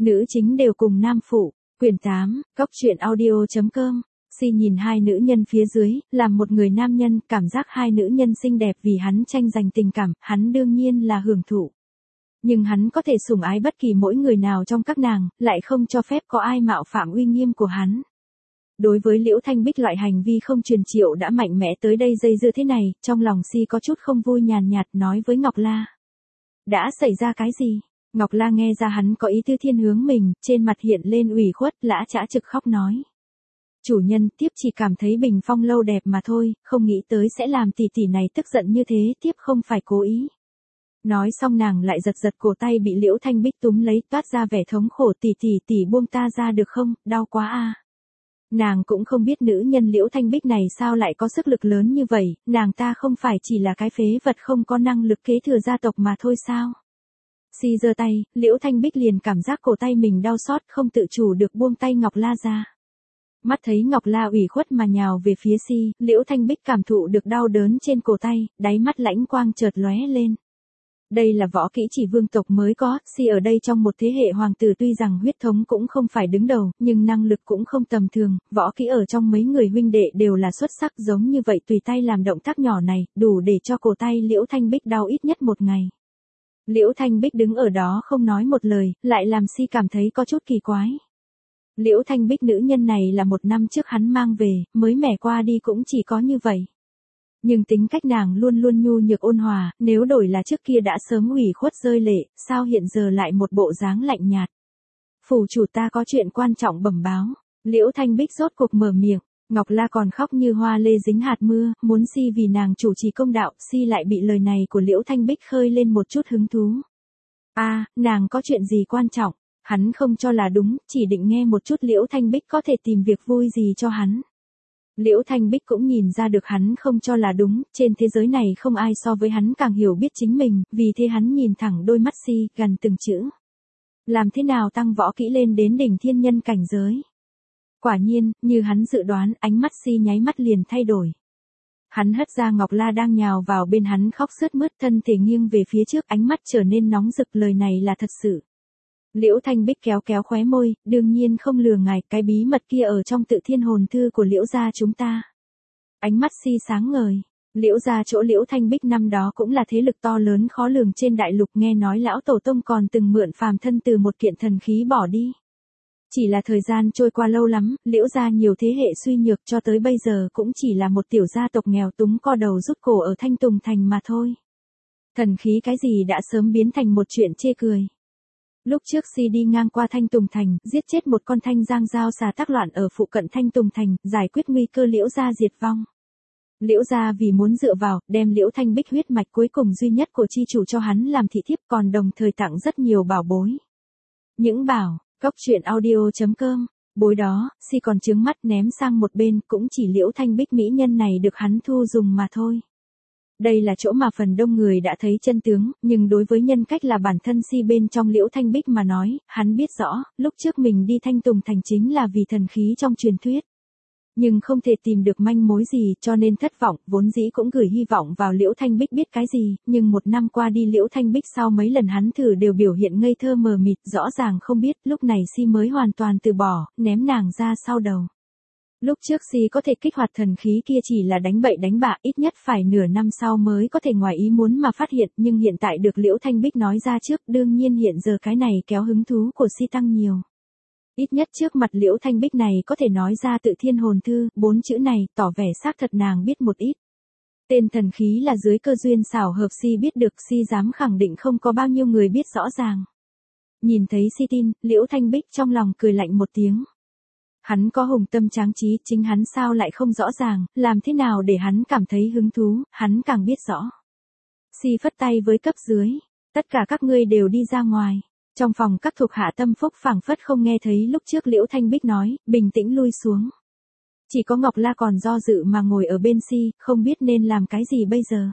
Nữ chính đều cùng nam phụ. Quyển 8, Cóc truyện audio.com. Si nhìn hai nữ nhân phía dưới, làm một người nam nhân, cảm giác hai nữ nhân xinh đẹp vì hắn tranh giành tình cảm, hắn đương nhiên là hưởng thụ. Nhưng hắn có thể sủng ái bất kỳ mỗi người nào trong các nàng, lại không cho phép có ai mạo phạm uy nghiêm của hắn. Đối với Liễu Thanh Bích loại hành vi không truyền triệu đã mạnh mẽ tới đây dây dưa thế này, trong lòng Si có chút không vui nhàn nhạt nói với Ngọc La. Đã xảy ra cái gì? Ngọc La nghe ra hắn có ý tư thiên hướng mình, trên mặt hiện lên ủy khuất, lã chã trực khóc nói. Chủ nhân, tiếp chỉ cảm thấy bình phong lâu đẹp mà thôi, không nghĩ tới sẽ làm tỷ tỷ này tức giận như thế, tiếp không phải cố ý. Nói xong nàng lại giật giật cổ tay bị Liễu Thanh Bích túm lấy, toát ra vẻ thống khổ, tỷ buông ta ra được không, đau quá a. Nàng cũng không biết nữ nhân Liễu Thanh Bích này sao lại có sức lực lớn như vậy, nàng ta không phải chỉ là cái phế vật không có năng lực kế thừa gia tộc mà thôi sao. Si giơ tay, Liễu Thanh Bích liền cảm giác cổ tay mình đau xót, không tự chủ được buông tay Ngọc La ra. Mắt thấy Ngọc La ủy khuất mà nhào về phía Si, Liễu Thanh Bích cảm thụ được đau đớn trên cổ tay, đáy mắt lãnh quang chợt lóe lên. Đây là võ kỹ chỉ vương tộc mới có, Si ở đây trong một thế hệ hoàng tử tuy rằng huyết thống cũng không phải đứng đầu, nhưng năng lực cũng không tầm thường, võ kỹ ở trong mấy người huynh đệ đều là xuất sắc, giống như vậy tùy tay làm động tác nhỏ này, đủ để cho cổ tay Liễu Thanh Bích đau ít nhất một ngày. Liễu Thanh Bích đứng ở đó không nói một lời, lại làm Si cảm thấy có chút kỳ quái. Liễu Thanh Bích nữ nhân này là 1 năm trước hắn mang về, mới mẻ qua đi cũng chỉ có như vậy. Nhưng tính cách nàng luôn luôn nhu nhược ôn hòa, nếu đổi là trước kia đã sớm ủy khuất rơi lệ, sao hiện giờ lại một bộ dáng lạnh nhạt. Phủ chủ ta có chuyện quan trọng bẩm báo. Liễu Thanh Bích rốt cuộc mở miệng, Ngọc La còn khóc như hoa lê dính hạt mưa, muốn Si vì nàng chủ trì công đạo, Si lại bị lời này của Liễu Thanh Bích khơi lên một chút hứng thú. Nàng có chuyện gì quan trọng? Hắn không cho là đúng, chỉ định nghe một chút Liễu Thanh Bích có thể tìm việc vui gì cho hắn. Liễu Thanh Bích cũng nhìn ra được hắn không cho là đúng, trên thế giới này không ai so với hắn càng hiểu biết chính mình, vì thế hắn nhìn thẳng đôi mắt Si, gần từng chữ. Làm thế nào tăng võ kỹ lên đến đỉnh thiên nhân cảnh giới? Quả nhiên, như hắn dự đoán, ánh mắt Si nháy mắt liền thay đổi. Hắn hất ra Ngọc La đang nhào vào bên hắn khóc sướt mướt, thân thể nghiêng về phía trước, ánh mắt trở nên nóng rực, lời này là thật sự. Liễu Thanh Bích kéo kéo khóe môi, đương nhiên không lừa ngài, cái bí mật kia ở trong Tự Thiên Hồn Thư của Liễu gia chúng ta. Ánh mắt Si sáng ngời. Liễu gia chỗ Liễu Thanh Bích năm đó cũng là thế lực to lớn khó lường trên đại lục, nghe nói lão tổ tông còn từng mượn phàm thân từ một kiện thần khí bỏ đi. Chỉ là thời gian trôi qua lâu lắm, Liễu gia nhiều thế hệ suy nhược, cho tới bây giờ cũng chỉ là một tiểu gia tộc nghèo túng co đầu rút cổ ở Thanh Tùng Thành mà thôi. Thần khí cái gì đã sớm biến thành một chuyện chê cười. Lúc trước Si đi ngang qua Thanh Tùng Thành, giết chết một con thanh giang dao xà tác loạn ở phụ cận Thanh Tùng Thành, giải quyết nguy cơ Liễu gia diệt vong. Liễu gia vì muốn dựa vào, đem Liễu Thanh Bích huyết mạch cuối cùng duy nhất của chi chủ cho hắn làm thị thiếp, còn đồng thời tặng rất nhiều bảo bối. Những bảo, Cóc truyện audio.com, bối đó, Si còn trướng mắt ném sang một bên, cũng chỉ Liễu Thanh Bích mỹ nhân này được hắn thu dùng mà thôi. Đây là chỗ mà phần đông người đã thấy chân tướng, nhưng đối với nhân cách là bản thân Si bên trong Liễu Thanh Bích mà nói, hắn biết rõ, lúc trước mình đi Thanh Tùng Thành chính là vì thần khí trong truyền thuyết. Nhưng không thể tìm được manh mối gì, cho nên thất vọng, vốn dĩ cũng gửi hy vọng vào Liễu Thanh Bích biết cái gì, nhưng 1 năm qua đi Liễu Thanh Bích sau mấy lần hắn thử đều biểu hiện ngây thơ mờ mịt, rõ ràng không biết, lúc này Si mới hoàn toàn từ bỏ, ném nàng ra sau đầu. Lúc trước Si có thể kích hoạt thần khí kia chỉ là đánh bậy đánh bạ, ít nhất phải nửa năm sau mới có thể ngoài ý muốn mà phát hiện, nhưng hiện tại được Liễu Thanh Bích nói ra trước, đương nhiên hiện giờ cái này kéo hứng thú của Si tăng nhiều. Ít nhất trước mặt Liễu Thanh Bích này có thể nói ra Tự Thiên Hồn Thư, 4 chữ này, tỏ vẻ xác thật nàng biết một ít. Tên thần khí là dưới cơ duyên xảo hợp Si biết được, Si dám khẳng định không có bao nhiêu người biết rõ ràng. Nhìn thấy Si tin, Liễu Thanh Bích trong lòng cười lạnh một tiếng. Hắn có hùng tâm tráng trí, chính hắn sao lại không rõ ràng, làm thế nào để hắn cảm thấy hứng thú, hắn càng biết rõ. Si phất tay với cấp dưới, tất cả các ngươi đều đi ra ngoài. Trong phòng các thuộc hạ tâm phúc phảng phất không nghe thấy lúc trước Liễu Thanh Bích nói, bình tĩnh lui xuống. Chỉ có Ngọc La còn do dự mà ngồi ở bên Si, không biết nên làm cái gì bây giờ.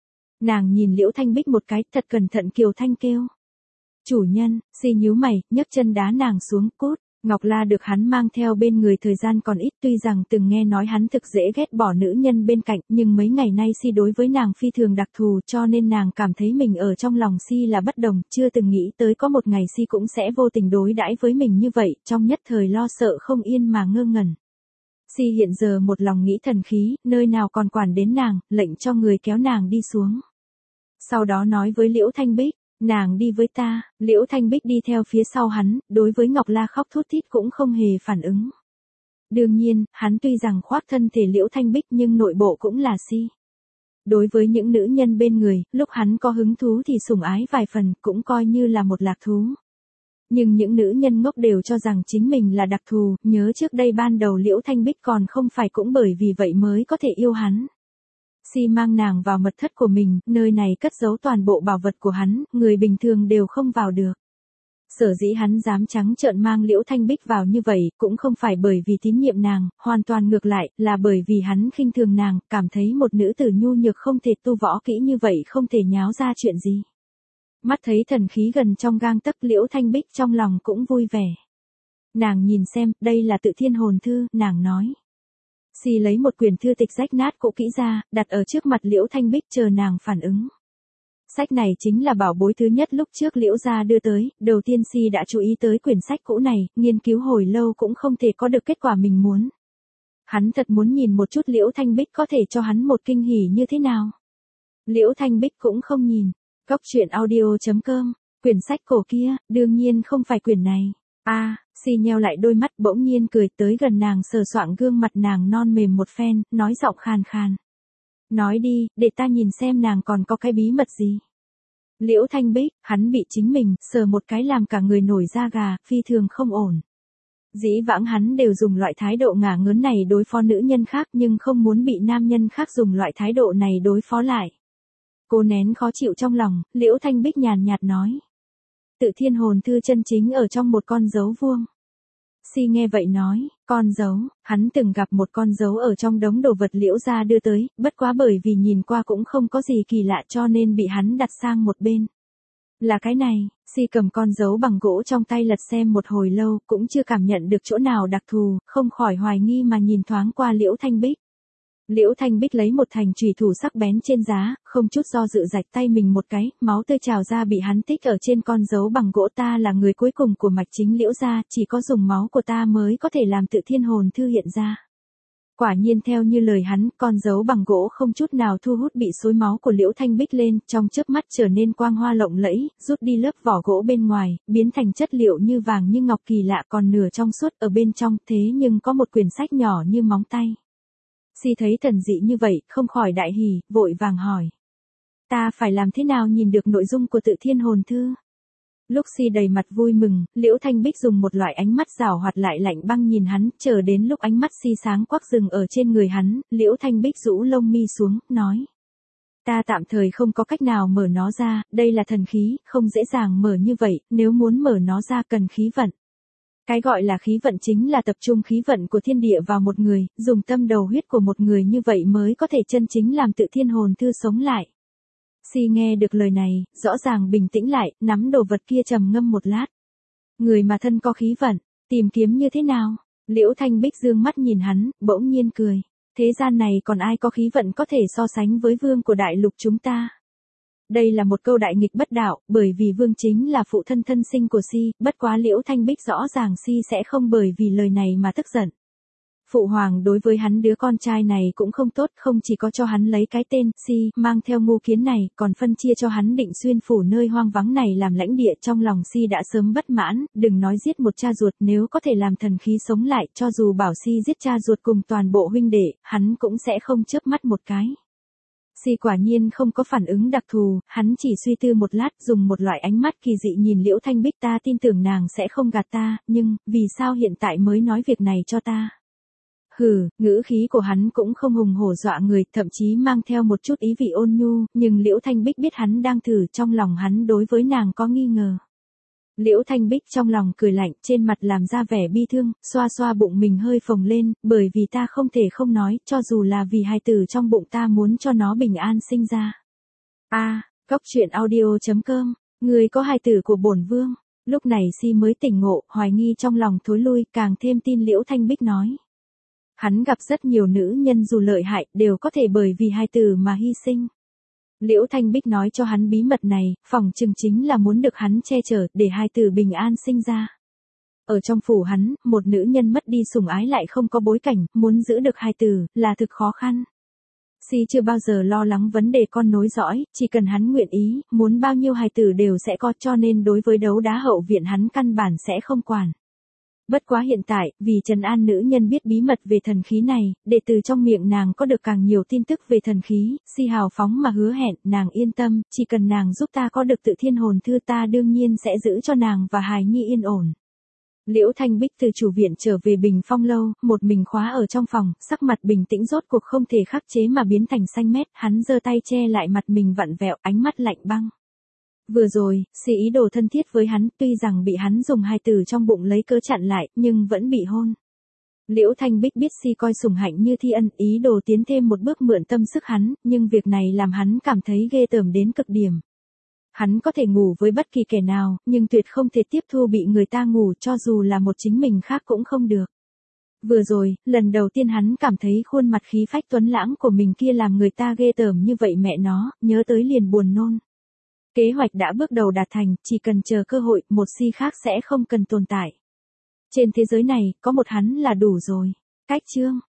Nàng nhìn Liễu Thanh Bích một cái, thật cẩn thận kiều thanh kêu. Chủ nhân, Si nhíu mày, nhấc chân đá nàng xuống, cút. Ngọc La được hắn mang theo bên người thời gian còn ít, tuy rằng từng nghe nói hắn thực dễ ghét bỏ nữ nhân bên cạnh, nhưng mấy ngày nay Si đối với nàng phi thường đặc thù, cho nên nàng cảm thấy mình ở trong lòng Si là bất đồng, chưa từng nghĩ tới có một ngày Si cũng sẽ vô tình đối đãi với mình như vậy, trong nhất thời lo sợ không yên mà ngơ ngẩn. Si hiện giờ một lòng nghĩ thần khí, nơi nào còn quản đến nàng, lệnh cho người kéo nàng đi xuống. Sau đó nói với Liễu Thanh Bích, nàng đi với ta. Liễu Thanh Bích đi theo phía sau hắn, đối với Ngọc La khóc thút thít cũng không hề phản ứng. Đương nhiên, hắn tuy rằng khoác thân thể Liễu Thanh Bích nhưng nội bộ cũng là Si. Đối với những nữ nhân bên người, lúc hắn có hứng thú thì sủng ái vài phần, cũng coi như là một lạc thú. Nhưng những nữ nhân ngốc đều cho rằng chính mình là đặc thù, nhớ trước đây ban đầu Liễu Thanh Bích còn không phải cũng bởi vì vậy mới có thể yêu hắn. Si mang nàng vào mật thất của mình, nơi này cất giấu toàn bộ bảo vật của hắn, người bình thường đều không vào được. Sở dĩ hắn dám trắng trợn mang Liễu Thanh Bích vào như vậy, cũng không phải bởi vì tín nhiệm nàng, hoàn toàn ngược lại, là bởi vì hắn khinh thường nàng, cảm thấy một nữ tử nhu nhược không thể tu võ kỹ như vậy không thể nháo ra chuyện gì. Mắt thấy thần khí gần trong gang tấc, Liễu Thanh Bích trong lòng cũng vui vẻ. Nàng nhìn xem, đây là Tự Thiên Hồn Thư, nàng nói. Si lấy một quyển thư tịch rách nát cũ kỹ ra, đặt ở trước mặt Liễu Thanh Bích chờ nàng phản ứng. Sách này chính là bảo bối thứ nhất lúc trước Liễu gia đưa tới, đầu tiên Si đã chú ý tới quyển sách cũ này, nghiên cứu hồi lâu cũng không thể có được kết quả mình muốn. Hắn thật muốn nhìn một chút Liễu Thanh Bích có thể cho hắn một kinh hỉ như thế nào. Liễu Thanh Bích cũng không nhìn. Cóc truyện audio.com, quyển sách cổ kia, đương nhiên không phải quyển này. Si nheo lại đôi mắt bỗng nhiên cười tới gần nàng sờ soạng gương mặt nàng non mềm một phen, nói giọng khàn khàn. Nói đi, để ta nhìn xem nàng còn có cái bí mật gì. Liễu Thanh Bích, hắn bị chính mình, sờ một cái làm cả người nổi da gà, phi thường không ổn. Dĩ vãng hắn đều dùng loại thái độ ngả ngớn này đối phó nữ nhân khác nhưng không muốn bị nam nhân khác dùng loại thái độ này đối phó lại. Cô nén khó chịu trong lòng, Liễu Thanh Bích nhàn nhạt nói. Tự Thiên Hồn Thư chân chính ở trong một con dấu vuông. Si nghe vậy nói, con dấu, hắn từng gặp một con dấu ở trong đống đồ vật Liễu gia đưa tới, bất quá bởi vì nhìn qua cũng không có gì kỳ lạ cho nên bị hắn đặt sang một bên. Là cái này, Si cầm con dấu bằng gỗ trong tay lật xem một hồi lâu, cũng chưa cảm nhận được chỗ nào đặc thù, không khỏi hoài nghi mà nhìn thoáng qua Liễu Thanh Bích. Liễu Thanh Bích lấy một thành chùy thủ sắc bén trên giá, không chút do dự rạch tay mình một cái, máu tươi trào ra bị hắn tích ở trên con dấu bằng gỗ. Ta là người cuối cùng của mạch chính Liễu gia, chỉ có dùng máu của ta mới có thể làm Tự Thiên Hồn Thư hiện ra. Quả nhiên theo như lời hắn, con dấu bằng gỗ không chút nào thu hút bị xối máu của Liễu Thanh Bích lên, trong chớp mắt trở nên quang hoa lộng lẫy, rút đi lớp vỏ gỗ bên ngoài, biến thành chất liệu như vàng như ngọc kỳ lạ còn nửa trong suốt ở bên trong, thế nhưng có một quyển sách nhỏ như móng tay. Si thấy thần dị như vậy, không khỏi đại hỉ, vội vàng hỏi. Ta phải làm thế nào nhìn được nội dung của Tự Thiên Hồn Thư? Lúc Si đầy mặt vui mừng, Liễu Thanh Bích dùng một loại ánh mắt giảo hoạt lại lạnh băng nhìn hắn, chờ đến lúc ánh mắt Si sáng quắc dừng ở trên người hắn, Liễu Thanh Bích rũ lông mi xuống, nói. Ta tạm thời không có cách nào mở nó ra, đây là thần khí, không dễ dàng mở như vậy, nếu muốn mở nó ra cần khí vận. Cái gọi là khí vận chính là tập trung khí vận của thiên địa vào một người, dùng tâm đầu huyết của một người như vậy mới có thể chân chính làm Tự Thiên Hồn Thư sống lại. Si nghe được lời này, rõ ràng bình tĩnh lại, nắm đồ vật kia trầm ngâm một lát. Người mà thân có khí vận, tìm kiếm như thế nào? Liễu Thanh Bích dương mắt nhìn hắn, bỗng nhiên cười. Thế gian này còn ai có khí vận có thể so sánh với vương của đại lục chúng ta? Đây là một câu đại nghịch bất đạo, bởi vì vương chính là phụ thân thân sinh của Si, bất quá Liễu Thanh Bích rõ ràng Si sẽ không bởi vì lời này mà tức giận. Phụ hoàng đối với hắn đứa con trai này cũng không tốt, không chỉ có cho hắn lấy cái tên Si, mang theo ngu kiến này, còn phân chia cho hắn Định Xuyên phủ nơi hoang vắng này làm lãnh địa. Trong lòng Si đã sớm bất mãn, đừng nói giết một cha ruột, nếu có thể làm thần khí sống lại, cho dù bảo Si giết cha ruột cùng toàn bộ huynh đệ, hắn cũng sẽ không chớp mắt một cái. Si quả nhiên không có phản ứng đặc thù, hắn chỉ suy tư một lát, dùng một loại ánh mắt kỳ dị nhìn Liễu Thanh Bích. Ta tin tưởng nàng sẽ không gạt ta, nhưng, vì sao hiện tại mới nói việc này cho ta? Hừ, ngữ khí của hắn cũng không hùng hổ dọa người, thậm chí mang theo một chút ý vị ôn nhu, nhưng Liễu Thanh Bích biết hắn đang thử, trong lòng hắn đối với nàng có nghi ngờ. Liễu Thanh Bích trong lòng cười lạnh, trên mặt làm ra vẻ bi thương, xoa xoa bụng mình hơi phồng lên, bởi vì ta không thể không nói, cho dù là vì hài tử trong bụng ta muốn cho nó bình an sinh ra. Cóc truyện audio.com, người có hài tử của bổn vương. Lúc này Si mới tỉnh ngộ, hoài nghi trong lòng thối lui, càng thêm tin Liễu Thanh Bích nói. Hắn gặp rất nhiều nữ nhân dù lợi hại, đều có thể bởi vì hài tử mà hy sinh. Liễu Thanh Bích nói cho hắn bí mật này, phỏng chừng chính là muốn được hắn che chở, để hài tử bình an sinh ra. Ở trong phủ hắn, một nữ nhân mất đi sủng ái lại không có bối cảnh, muốn giữ được hài tử, là thực khó khăn. Si chưa bao giờ lo lắng vấn đề con nối dõi, chỉ cần hắn nguyện ý, muốn bao nhiêu hài tử đều sẽ có, cho nên đối với đấu đá hậu viện hắn căn bản sẽ không quản. Bất quá hiện tại, vì trấn an nữ nhân biết bí mật về thần khí này, để từ trong miệng nàng có được càng nhiều tin tức về thần khí, Si hào phóng mà hứa hẹn, nàng yên tâm, chỉ cần nàng giúp ta có được tự thiên hồn thư ta đương nhiên sẽ giữ cho nàng và hài nhi yên ổn. Liễu Thanh Bích từ chủ viện trở về Bình Phong lâu, một mình khóa ở trong phòng, sắc mặt bình tĩnh rốt cuộc không thể khắc chế mà biến thành xanh mét, hắn giơ tay che lại mặt mình vặn vẹo, ánh mắt lạnh băng. Vừa rồi, Si ý đồ thân thiết với hắn, tuy rằng bị hắn dùng hai từ trong bụng lấy cớ chặn lại, nhưng vẫn bị hôn. Liễu Thanh Bích biết Si coi sủng hạnh như thi ân, ý đồ tiến thêm một bước mượn tâm sức hắn, nhưng việc này làm hắn cảm thấy ghê tởm đến cực điểm. Hắn có thể ngủ với bất kỳ kẻ nào, nhưng tuyệt không thể tiếp thu bị người ta ngủ, cho dù là một chính mình khác cũng không được. Vừa rồi, lần đầu tiên hắn cảm thấy khuôn mặt khí phách tuấn lãng của mình kia làm người ta ghê tởm như vậy, mẹ nó, nhớ tới liền buồn nôn. Kế hoạch đã bước đầu đạt thành, chỉ cần chờ cơ hội, một Si khác sẽ không cần tồn tại. Trên thế giới này, có một hắn là đủ rồi. Cách chương